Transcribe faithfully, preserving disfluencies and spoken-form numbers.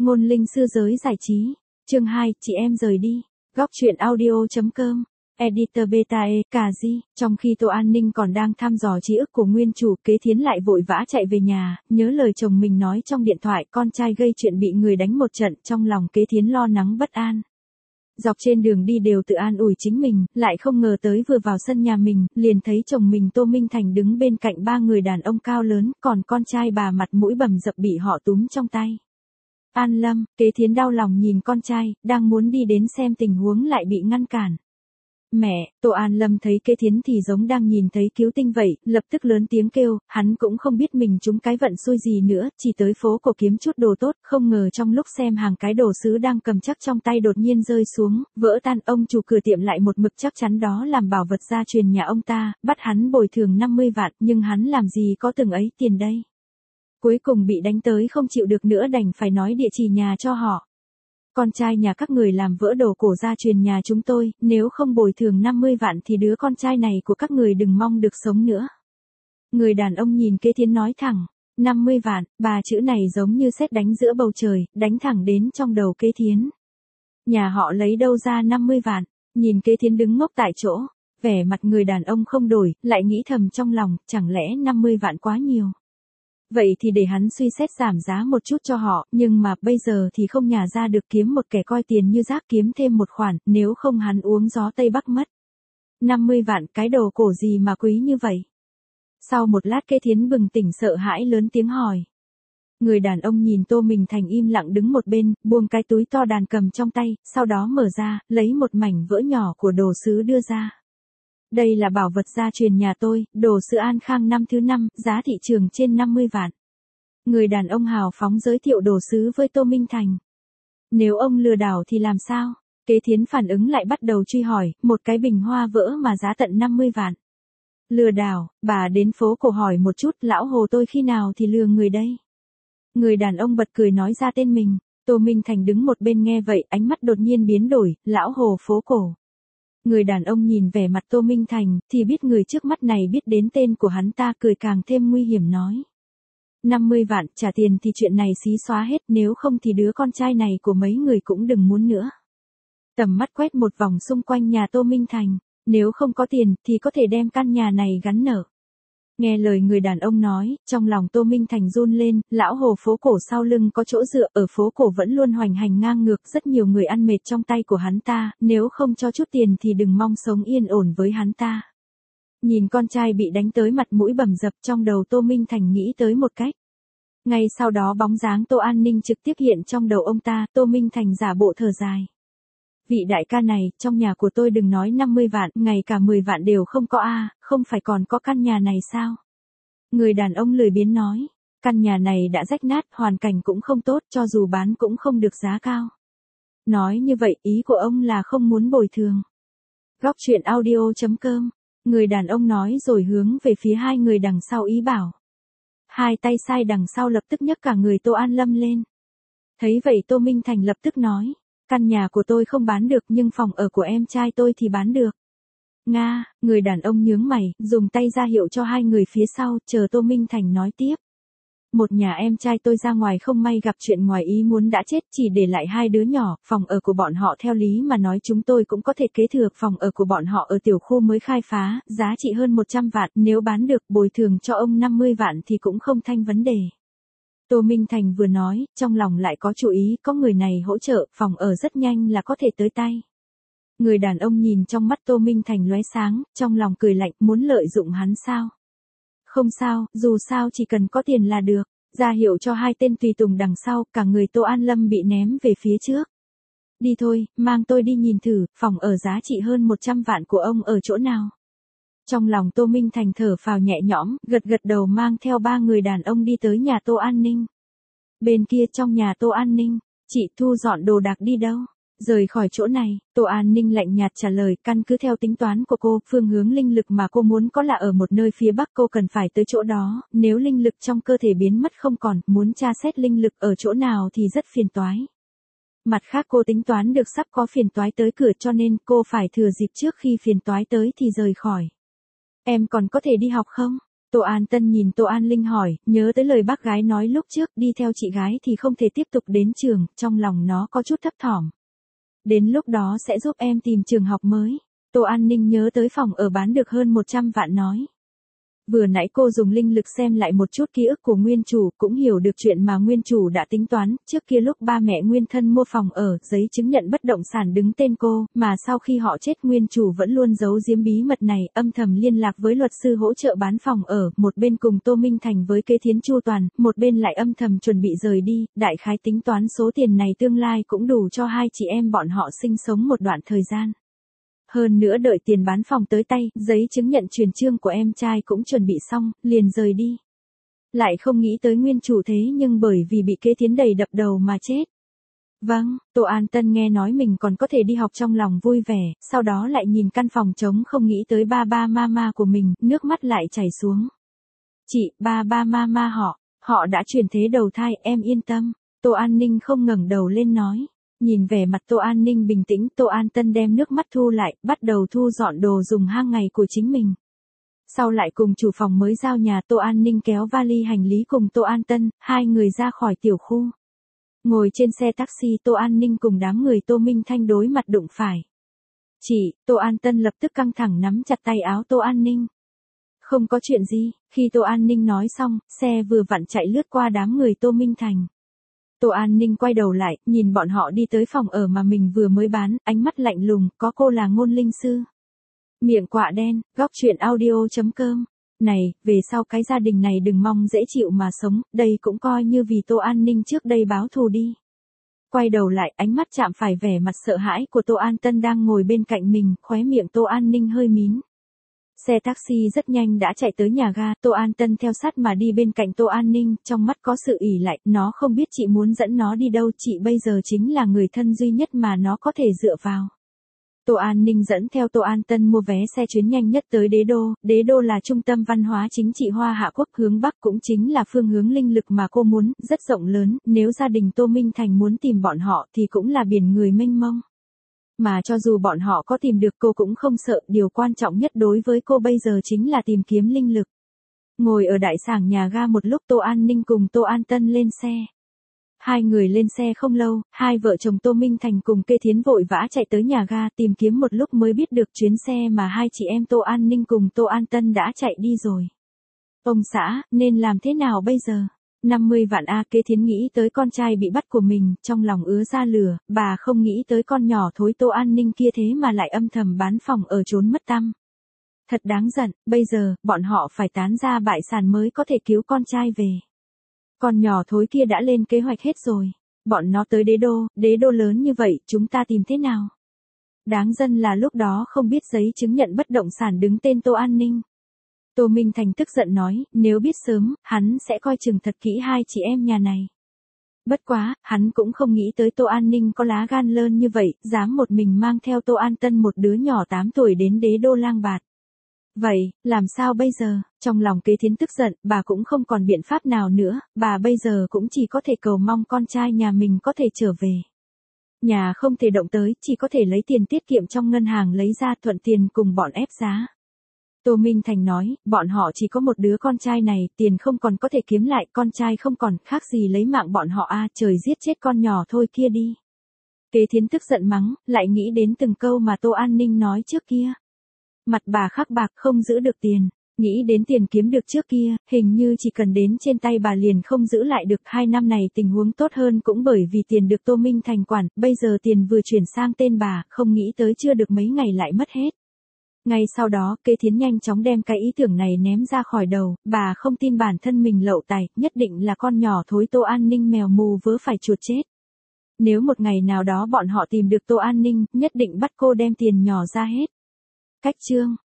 Ngôn linh xưa giới giải trí. Chương hai, chị em rời đi. Góc truyện audio chấm com. Editor Beta E. Cà Di. Trong khi Tô An Ninh còn đang thăm dò ký ức của nguyên chủ, Kế Thiến lại vội vã chạy về nhà, nhớ lời chồng mình nói trong điện thoại, con trai gây chuyện bị người đánh một trận, trong lòng Kế Thiến lo lắng bất an. Dọc trên đường đi đều tự an ủi chính mình, lại không ngờ tới vừa vào sân nhà mình, liền thấy chồng mình Tô Minh Thành đứng bên cạnh ba người đàn ông cao lớn, còn con trai bà mặt mũi bầm dập bị họ túm trong tay. An Lâm, Kế Thiến đau lòng nhìn con trai, đang muốn đi đến xem tình huống lại bị ngăn cản. Mẹ, Tô An Lâm thấy Kế Thiến thì giống đang nhìn thấy cứu tinh vậy, lập tức lớn tiếng kêu, hắn cũng không biết mình trúng cái vận xui gì nữa, chỉ tới phố cổ kiếm chút đồ tốt, không ngờ trong lúc xem hàng cái đồ sứ đang cầm chắc trong tay đột nhiên rơi xuống, vỡ tan. Ông chủ cửa tiệm lại một mực chắc chắn đó làm bảo vật gia truyền nhà ông ta, bắt hắn bồi thường năm mươi vạn, nhưng hắn làm gì có từng ấy tiền đây. Cuối cùng bị đánh tới không chịu được nữa đành phải nói địa chỉ nhà cho họ. Con trai nhà các người làm vỡ đồ cổ gia truyền nhà chúng tôi, nếu không bồi thường năm mươi vạn thì đứa con trai này của các người đừng mong được sống nữa. Người đàn ông nhìn Kế Thiến nói thẳng, năm mươi vạn, bà chữ này giống như sét đánh giữa bầu trời, đánh thẳng đến trong đầu Kế Thiến. Nhà họ lấy đâu ra năm mươi vạn, nhìn Kế Thiến đứng ngốc tại chỗ, vẻ mặt người đàn ông không đổi, lại nghĩ thầm trong lòng, chẳng lẽ năm mươi vạn quá nhiều. Vậy thì để hắn suy xét giảm giá một chút cho họ, nhưng mà bây giờ thì không nhả ra được, kiếm một kẻ coi tiền như rác kiếm thêm một khoản, nếu không hắn uống gió Tây Bắc mất. năm mươi vạn, cái đồ cổ gì mà quý như vậy? Sau một lát Kế Thiến bừng tỉnh sợ hãi lớn tiếng hỏi. Người đàn ông nhìn Tô Minh Thành im lặng đứng một bên, buông cái túi to đàn cầm trong tay, sau đó mở ra, lấy một mảnh vỡ nhỏ của đồ sứ đưa ra. Đây là bảo vật gia truyền nhà tôi, đồ sứ An Khang năm thứ năm, giá thị trường trên năm mươi vạn. Người đàn ông hào phóng giới thiệu đồ sứ với Tô Minh Thành. Nếu ông lừa đảo thì làm sao? Kế Thiến phản ứng lại bắt đầu truy hỏi, một cái bình hoa vỡ mà giá tận năm mươi vạn. Lừa đảo, bà đến phố cổ hỏi một chút, lão Hồ tôi khi nào thì lừa người đây? Người đàn ông bật cười nói ra tên mình. Tô Minh Thành đứng một bên nghe vậy, ánh mắt đột nhiên biến đổi, lão Hồ phố cổ. Người đàn ông nhìn vẻ mặt Tô Minh Thành, thì biết người trước mắt này biết đến tên của hắn ta, cười càng thêm nguy hiểm nói. năm mươi vạn, trả tiền thì chuyện này xí xóa hết, nếu không thì đứa con trai này của mấy người cũng đừng muốn nữa. Tầm mắt quét một vòng xung quanh nhà Tô Minh Thành, nếu không có tiền thì có thể đem căn nhà này gắn nợ. Nghe lời người đàn ông nói, trong lòng Tô Minh Thành run lên, lão Hồ phố cổ sau lưng có chỗ dựa, ở phố cổ vẫn luôn hoành hành ngang ngược, rất nhiều người ăn mệt trong tay của hắn ta, nếu không cho chút tiền thì đừng mong sống yên ổn với hắn ta. Nhìn con trai bị đánh tới mặt mũi bầm dập, trong đầu Tô Minh Thành nghĩ tới một cách. Ngay sau đó bóng dáng Tô An Ninh trực tiếp hiện trong đầu ông ta, Tô Minh Thành giả bộ thở dài. Vị đại ca này, trong nhà của tôi đừng nói năm mươi vạn, ngày cả mười vạn đều không có a, không phải còn có căn nhà này sao? Người đàn ông lười biếng nói, căn nhà này đã rách nát, hoàn cảnh cũng không tốt, cho dù bán cũng không được giá cao. Nói như vậy, ý của ông là không muốn bồi thường. Góc truyện audio chấm com. Người đàn ông nói rồi hướng về phía hai người đằng sau ý bảo. Hai tay sai đằng sau lập tức nhấc cả người Tô An Lâm lên. Thấy vậy Tô Minh Thành lập tức nói. Căn nhà của tôi không bán được nhưng phòng ở của em trai tôi thì bán được. Nga, người đàn ông nhướng mày, dùng tay ra hiệu cho hai người phía sau, chờ Tô Minh Thành nói tiếp. Một nhà em trai tôi ra ngoài không may gặp chuyện ngoài ý muốn đã chết, chỉ để lại hai đứa nhỏ, phòng ở của bọn họ theo lý mà nói chúng tôi cũng có thể kế thừa, phòng ở của bọn họ ở tiểu khu mới khai phá, giá trị hơn một trăm vạn, nếu bán được bồi thường cho ông năm mươi vạn thì cũng không thành vấn đề. Tô Minh Thành vừa nói, trong lòng lại có chú ý, có người này hỗ trợ, phòng ở rất nhanh là có thể tới tay. Người đàn ông nhìn trong mắt Tô Minh Thành lóe sáng, trong lòng cười lạnh, muốn lợi dụng hắn sao? Không sao, dù sao chỉ cần có tiền là được, ra hiệu cho hai tên tùy tùng đằng sau, cả người Tô An Lâm bị ném về phía trước. Đi thôi, mang tôi đi nhìn thử, phòng ở giá trị hơn một trăm vạn của ông ở chỗ nào? Trong lòng Tô Minh Thành thở phào nhẹ nhõm, gật gật đầu mang theo ba người đàn ông đi tới nhà Tô An Ninh. Bên kia trong nhà Tô An Ninh, chị thu dọn đồ đạc đi đâu? Rời khỏi chỗ này, Tô An Ninh lạnh nhạt trả lời, căn cứ theo tính toán của cô, phương hướng linh lực mà cô muốn có là ở một nơi phía bắc, cô cần phải tới chỗ đó, nếu linh lực trong cơ thể biến mất không còn, muốn tra xét linh lực ở chỗ nào thì rất phiền toái. Mặt khác cô tính toán được sắp có phiền toái tới cửa cho nên cô phải thừa dịp trước khi phiền toái tới thì rời khỏi. Em còn có thể đi học không? Tô An Tân nhìn Tô An Linh hỏi, nhớ tới lời bác gái nói lúc trước, đi theo chị gái thì không thể tiếp tục đến trường, trong lòng nó có chút thấp thỏm. Đến lúc đó sẽ giúp em tìm trường học mới. Tô An Ninh nhớ tới phòng ở bán được hơn một trăm vạn nói. Vừa nãy cô dùng linh lực xem lại một chút ký ức của nguyên chủ, cũng hiểu được chuyện mà nguyên chủ đã tính toán, trước kia lúc ba mẹ nguyên thân mua phòng ở, giấy chứng nhận bất động sản đứng tên cô, mà sau khi họ chết nguyên chủ vẫn luôn giấu giếm bí mật này, âm thầm liên lạc với luật sư hỗ trợ bán phòng ở, một bên cùng Tô Minh Thành với kế thiến chu toàn, một bên lại âm thầm chuẩn bị rời đi, đại khái tính toán số tiền này tương lai cũng đủ cho hai chị em bọn họ sinh sống một đoạn thời gian. Hơn nữa đợi tiền bán phòng tới tay, giấy chứng nhận truyền chương của em trai cũng chuẩn bị xong, liền rời đi. Lại không nghĩ tới nguyên chủ thế nhưng bởi vì bị kế thiến đầy đập đầu mà chết. Vâng, Tô An Tân nghe nói mình còn có thể đi học trong lòng vui vẻ, sau đó lại nhìn căn phòng trống không nghĩ tới ba ba mama của mình, nước mắt lại chảy xuống. Chị, ba ba mama họ, họ đã chuyển thế đầu thai, em yên tâm. Tô An Ninh không ngẩng đầu lên nói. Nhìn vẻ mặt Tô An Ninh bình tĩnh, Tô An Tân đem nước mắt thu lại, bắt đầu thu dọn đồ dùng hàng ngày của chính mình. Sau lại cùng chủ phòng mới giao nhà, Tô An Ninh kéo vali hành lý cùng Tô An Tân, hai người ra khỏi tiểu khu. Ngồi trên xe taxi, Tô An Ninh cùng đám người Tô Minh Thanh đối mặt đụng phải. Chị, Tô An Tân lập tức căng thẳng nắm chặt tay áo Tô An Ninh. Không có chuyện gì, khi Tô An Ninh nói xong, xe vừa vặn chạy lướt qua đám người Tô Minh Thành. Tô An Ninh quay đầu lại, nhìn bọn họ đi tới phòng ở mà mình vừa mới bán, ánh mắt lạnh lùng, có cô là ngôn linh sư. Miệng quạ đen, góc truyện audio chấm com. Này, về sau cái gia đình này đừng mong dễ chịu mà sống, đây cũng coi như vì Tô An Ninh trước đây báo thù đi. Quay đầu lại, ánh mắt chạm phải vẻ mặt sợ hãi của Tô An Tân đang ngồi bên cạnh mình, khóe miệng Tô An Ninh hơi mím. Xe taxi rất nhanh đã chạy tới nhà ga, Tô An Tân theo sát mà đi bên cạnh Tô An Ninh, trong mắt có sự ỉ lại, nó không biết chị muốn dẫn nó đi đâu, chị bây giờ chính là người thân duy nhất mà nó có thể dựa vào. Tô An Ninh dẫn theo Tô An Tân mua vé xe chuyến nhanh nhất tới Đế Đô, Đế Đô là trung tâm văn hóa chính trị Hoa Hạ Quốc, hướng Bắc cũng chính là phương hướng linh lực mà cô muốn, rất rộng lớn, nếu gia đình Tô Minh Thành muốn tìm bọn họ thì cũng là biển người mênh mông. Mà cho dù bọn họ có tìm được cô cũng không sợ, điều quan trọng nhất đối với cô bây giờ chính là tìm kiếm linh lực. Ngồi ở đại sảnh nhà ga một lúc, Tô An Ninh cùng Tô An Tân lên xe. Hai người lên xe không lâu, hai vợ chồng Tô Minh Thành cùng Kê Thiến vội vã chạy tới nhà ga tìm kiếm một lúc mới biết được chuyến xe mà hai chị em Tô An Ninh cùng Tô An Tân đã chạy đi rồi. Ông xã, nên làm thế nào bây giờ? năm mươi vạn a, Kê Thiến nghĩ tới con trai bị bắt của mình, trong lòng ứa ra lửa, bà không nghĩ tới con nhỏ thối Tô An Ninh kia thế mà lại âm thầm bán phòng ở trốn mất tăm. Thật đáng giận, bây giờ, bọn họ phải tán ra bại sản mới có thể cứu con trai về. Con nhỏ thối kia đã lên kế hoạch hết rồi. Bọn nó tới Đế Đô, Đế Đô lớn như vậy, chúng ta tìm thế nào? Đáng dân là lúc đó không biết giấy chứng nhận bất động sản đứng tên Tô An Ninh. Tô Minh Thành tức giận nói, nếu biết sớm, hắn sẽ coi chừng thật kỹ hai chị em nhà này. Bất quá, hắn cũng không nghĩ tới Tô An Ninh có lá gan lớn như vậy, dám một mình mang theo Tô An Tân một đứa nhỏ tám tuổi đến Đế Đô lang bạt. Vậy, làm sao bây giờ? Trong lòng Kế Thiến tức giận, bà cũng không còn biện pháp nào nữa, bà bây giờ cũng chỉ có thể cầu mong con trai nhà mình có thể trở về. Nhà không thể động tới, chỉ có thể lấy tiền tiết kiệm trong ngân hàng lấy ra thuận tiền cùng bọn ép giá. Tô Minh Thành nói, bọn họ chỉ có một đứa con trai này, tiền không còn có thể kiếm lại, con trai không còn, khác gì lấy mạng bọn họ a, trời giết chết con nhỏ thôi kia đi. Kế Thiến tức giận mắng, lại nghĩ đến từng câu mà Tô An Ninh nói trước kia. Mặt bà khắc bạc không giữ được tiền, nghĩ đến tiền kiếm được trước kia, hình như chỉ cần đến trên tay bà liền không giữ lại được. Hai năm này tình huống tốt hơn cũng bởi vì tiền được Tô Minh Thành quản, bây giờ tiền vừa chuyển sang tên bà, không nghĩ tới chưa được mấy ngày lại mất hết. Ngay sau đó, Kế Thiến nhanh chóng đem cái ý tưởng này ném ra khỏi đầu, bà không tin bản thân mình lậu tài, nhất định là con nhỏ thối Tô An Ninh mèo mù vớ phải chuột chết. Nếu một ngày nào đó bọn họ tìm được Tô An Ninh, nhất định bắt cô đem tiền nhỏ ra hết. Cách chương